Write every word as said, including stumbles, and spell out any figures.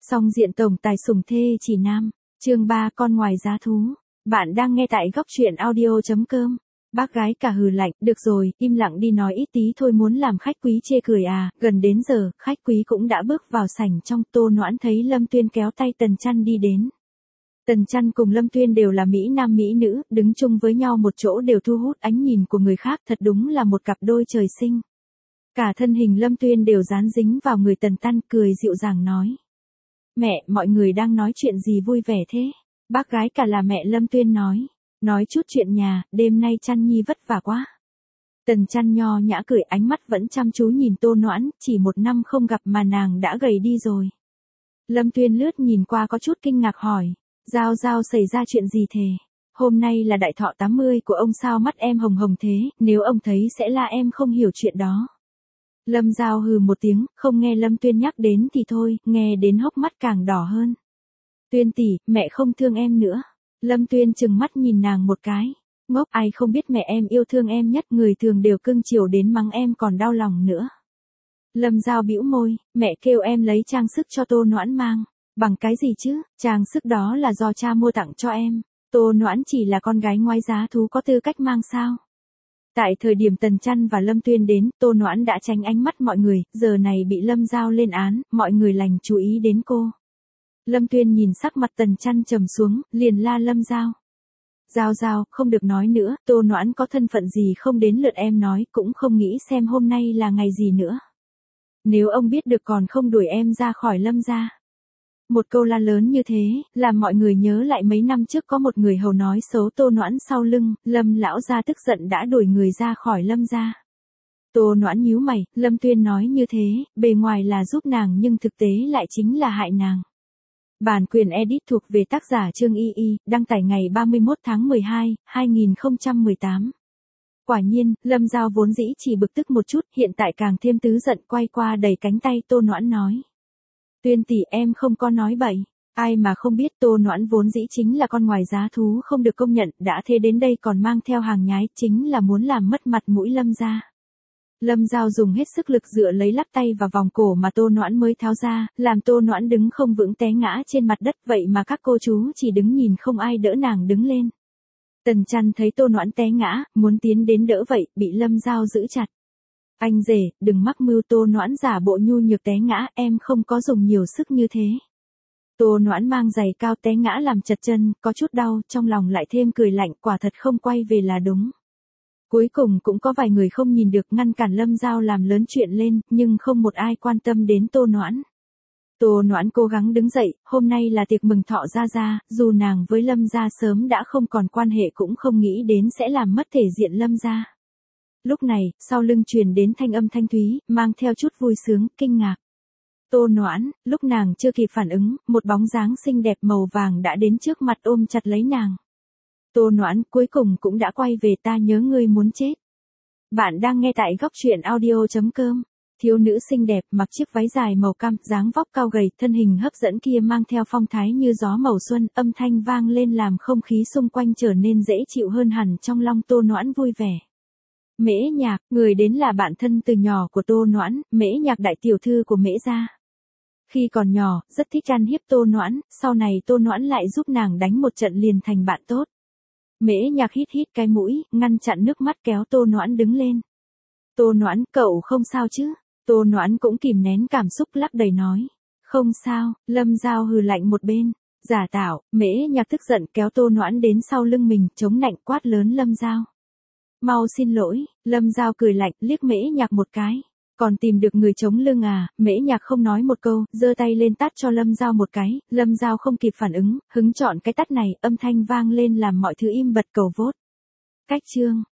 Song diện tổng tài sủng thê chỉ nam, chương ba con ngoài giá thú. Bạn đang nghe tại góc truyện audio chấm com. Bác gái cả hừ lạnh, được rồi, im lặng đi nói ít tí thôi, muốn làm khách quý chê cười à. Gần đến giờ, khách quý cũng đã bước vào sảnh trong. Tô Noãn thấy Lâm Tuyên kéo tay Tần Chăn đi đến. Tần Chăn cùng Lâm Tuyên đều là mỹ nam mỹ nữ, đứng chung với nhau một chỗ đều thu hút ánh nhìn của người khác, thật đúng là một cặp đôi trời sinh. Cả thân hình Lâm Tuyên đều dán dính vào người Tần Chăn, cười dịu dàng nói: "Mẹ, mọi người đang nói chuyện gì vui vẻ thế?" Bác gái cả là mẹ Lâm Tuyên nói: "Nói chút chuyện nhà, đêm nay Chăn nhi vất vả quá." Tần Chăn nho nhã cười, ánh mắt vẫn chăm chú nhìn Tô Noãn, chỉ một năm không gặp mà nàng đã gầy đi rồi. Lâm Tuyên lướt nhìn qua có chút kinh ngạc hỏi: "Giao Giao xảy ra chuyện gì thế? Hôm nay là đại thọ tám mươi của ông sao mắt em hồng hồng thế, nếu ông thấy sẽ là em không hiểu chuyện đó." Lâm Giao hừ một tiếng, không nghe Lâm Tuyên nhắc đến thì thôi, nghe đến hốc mắt càng đỏ hơn. "Tuyên tỷ, mẹ không thương em nữa." Lâm Tuyên trừng mắt nhìn nàng một cái. "Ngốc, ai không biết mẹ em yêu thương em nhất, người thường đều cưng chiều đến mắng em còn đau lòng nữa." Lâm Giao bĩu môi: "Mẹ kêu em lấy trang sức cho Tô Noãn mang." "Bằng cái gì chứ, trang sức đó là do cha mua tặng cho em. Tô Noãn chỉ là con gái ngoái giá thú có tư cách mang sao?" Tại thời điểm Tần Chăn và Lâm Tuyên đến, Tô Noãn đã tránh ánh mắt mọi người, giờ này bị Lâm Giao lên án, mọi người lành chú ý đến cô. Lâm Tuyên nhìn sắc mặt Tần Chăn trầm xuống, liền la Lâm Giao: "Giao Giao, không được nói nữa, Tô Noãn có thân phận gì không đến lượt em nói, cũng không nghĩ xem hôm nay là ngày gì nữa. Nếu ông biết được còn không đuổi em ra khỏi Lâm gia." Một câu la lớn như thế, làm mọi người nhớ lại mấy năm trước có một người hầu nói xấu Tô Noãn sau lưng, Lâm lão gia tức giận đã đuổi người ra khỏi Lâm gia. Tô Noãn nhíu mày, Lâm Tuyên nói như thế, bề ngoài là giúp nàng nhưng thực tế lại chính là hại nàng. Bản quyền edit thuộc về tác giả Trương Y Y, đăng tải ngày ba mươi mốt tháng mười hai, hai nghìn không trăm mười tám. Quả nhiên, Lâm Giao vốn dĩ chỉ bực tức một chút, hiện tại càng thêm tứ giận, quay qua đẩy cánh tay Tô Noãn nói: "Tuyên tỷ, em không có nói bậy." Ai mà không biết Tô Noãn vốn dĩ chính là con ngoài giá thú không được công nhận, đã thế đến đây còn mang theo hàng nhái, chính là muốn làm mất mặt mũi Lâm gia. Lâm Giao dùng hết sức lực dựa lấy lắc tay vào vòng cổ mà Tô Noãn mới tháo ra, làm Tô Noãn đứng không vững té ngã trên mặt đất, vậy mà các cô chú chỉ đứng nhìn không ai đỡ nàng đứng lên. Tần Chăn thấy Tô Noãn té ngã, muốn tiến đến đỡ vậy, bị Lâm Giao giữ chặt. "Anh rể, đừng mắc mưu." Tô Noãn giả bộ nhu nhược té ngã, "Em không có dùng nhiều sức như thế." Tô Noãn mang giày cao té ngã làm chật chân, có chút đau, trong lòng lại thêm cười lạnh, quả thật không quay về là đúng. Cuối cùng cũng có vài người không nhìn được ngăn cản Lâm Giao làm lớn chuyện lên, nhưng không một ai quan tâm đến Tô Noãn. Tô Noãn cố gắng đứng dậy, hôm nay là tiệc mừng thọ Gia Gia, dù nàng với Lâm gia sớm đã không còn quan hệ cũng không nghĩ đến sẽ làm mất thể diện Lâm gia. Lúc này, sau lưng truyền đến thanh âm thanh thúy, mang theo chút vui sướng, kinh ngạc. Tô Noãn, lúc nàng chưa kịp phản ứng, một bóng dáng xinh đẹp màu vàng đã đến trước mặt ôm chặt lấy nàng. "Tô Noãn, cuối cùng cũng đã quay về, ta nhớ ngươi muốn chết." Bạn đang nghe tại góc truyện audio chấm com. Thiếu nữ xinh đẹp mặc chiếc váy dài màu cam, dáng vóc cao gầy, thân hình hấp dẫn kia mang theo phong thái như gió màu xuân, âm thanh vang lên làm không khí xung quanh trở nên dễ chịu hơn hẳn, trong lòng Tô Noãn vui vẻ. Mễ Nhạc, người đến là bạn thân từ nhỏ của Tô Noãn, Mễ Nhạc đại tiểu thư của Mễ gia. Khi còn nhỏ, rất thích ăn hiếp Tô Noãn, sau này Tô Noãn lại giúp nàng đánh một trận liền thành bạn tốt. Mễ Nhạc hít hít cái mũi, ngăn chặn nước mắt kéo Tô Noãn đứng lên. "Tô Noãn, cậu không sao chứ?" Tô Noãn cũng kìm nén cảm xúc lắc đầy nói: "Không sao." Lâm Giao hừ lạnh một bên: "Giả tạo." Mễ Nhạc tức giận kéo Tô Noãn đến sau lưng mình, chống nạnh quát lớn Lâm Giao: "Mau xin lỗi." Lâm Giao cười lạnh, liếc Mễ Nhạc một cái: "Còn tìm được người chống lưng à?" Mễ Nhạc không nói một câu, giơ tay lên tát cho Lâm Giao một cái, Lâm Giao không kịp phản ứng, hứng chọn cái tát này, âm thanh vang lên làm mọi thứ im bặt cầu vốt. Cách chương